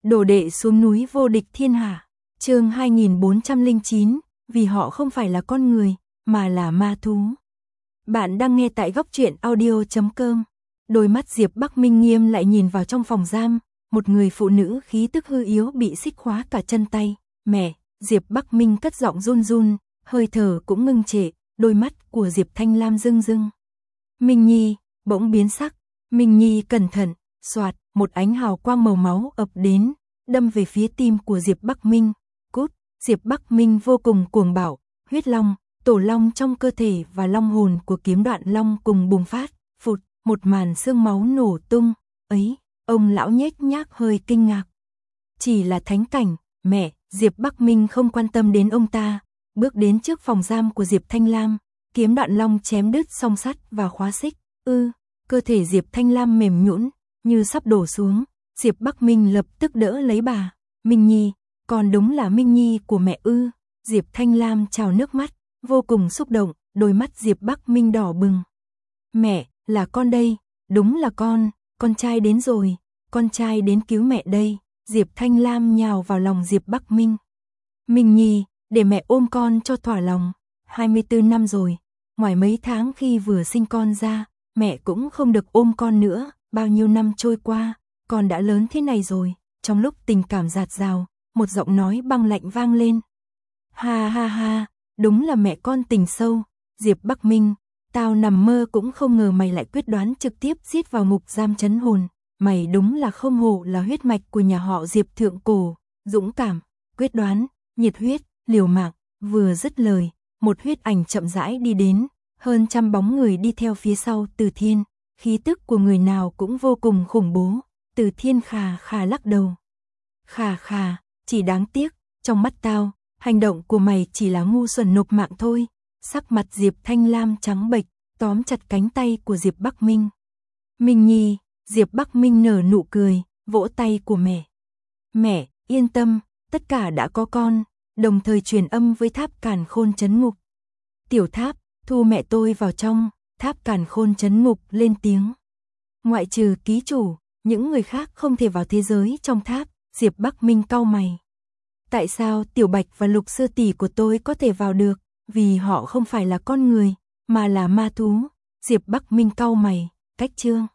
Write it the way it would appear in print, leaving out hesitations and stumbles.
Đồ đệ xuống núi vô địch thiên hạ. Chương 2409, vì họ không phải là con người, mà là ma thú. Bạn đang nghe tại góc truyện audio.com. Đôi mắt Diệp Bắc Minh nghiêm lại nhìn vào trong phòng giam, một người phụ nữ khí tức hư yếu bị xích khóa cả chân tay. Mẹ, Diệp Bắc Minh cất giọng run run, hơi thở cũng ngưng trệ, đôi mắt của Diệp Thanh Lam rưng rưng. Minh Nhi, bỗng biến sắc, Minh Nhi cẩn thận, xoạt, một ánh hào quang màu máu ập đến, đâm về phía tim của Diệp Bắc Minh. Cút, Diệp Bắc Minh vô cùng cuồng bạo, huyết long, tổ long trong cơ thể và long hồn của kiếm đoạn long cùng bùng phát, phụt, một màn xương máu nổ tung. Ấy, ông lão nhếch nhác hơi kinh ngạc. Chỉ là thánh cảnh, mẹ, Diệp Bắc Minh không quan tâm đến ông ta, bước đến trước phòng giam của Diệp Thanh Lam, kiếm đoạn long chém đứt song sắt và khóa xích. Cơ thể Diệp Thanh Lam mềm nhũn, như sắp đổ xuống. Diệp Bắc Minh lập tức đỡ lấy bà. Minh Nhi, còn đúng là Minh Nhi của mẹ ư? Diệp Thanh Lam trào nước mắt, vô cùng xúc động, đôi mắt Diệp Bắc Minh đỏ bừng. Mẹ, là con đây, đúng là con trai đến rồi, con trai đến cứu mẹ đây. Diệp Thanh Lam nhào vào lòng Diệp Bắc Minh. Minh Nhi, để mẹ ôm con cho thỏa lòng. 24 năm rồi, ngoài mấy tháng khi vừa sinh con ra, mẹ cũng không được ôm con nữa. Bao nhiêu năm trôi qua, con đã lớn thế này rồi. Trong lúc tình cảm dạt dào, một giọng nói băng lạnh vang lên. Ha ha ha, đúng là mẹ con tình sâu. Diệp Bắc Minh, tao nằm mơ cũng không ngờ mày lại quyết đoán trực tiếp giết vào ngục giam trấn hồn. Mày đúng là không hổ là huyết mạch của nhà họ Diệp thượng cổ, dũng cảm, quyết đoán, nhiệt huyết, liều mạng. Vừa dứt lời, một huyết ảnh chậm rãi đi đến, hơn trăm bóng người đi theo phía sau Từ Thiên. Khí tức của người nào cũng vô cùng khủng bố. Từ Thiên khà khà lắc đầu. Khà khà, chỉ đáng tiếc, trong mắt tao, hành động của mày chỉ là ngu xuẩn nộp mạng thôi. Sắc mặt Diệp Thanh Lam trắng bệch, tóm chặt cánh tay của Diệp Bắc Minh. Minh Nhi, Diệp Bắc Minh nở nụ cười, vỗ tay của mẹ. Mẹ, yên tâm, tất cả đã có con, đồng thời truyền âm với Tháp Càn Khôn trấn ngục. Tiểu Tháp, thu mẹ tôi vào trong. Tháp Càn Khôn trấn ngục lên tiếng. Ngoại trừ ký chủ, những người khác không thể vào thế giới trong tháp. Diệp Bắc Minh cau mày. Tại sao Tiểu Bạch và Lục sư tỷ của tôi có thể vào được? Vì họ không phải là con người, mà là ma thú. Diệp Bắc Minh cau mày, cách chương.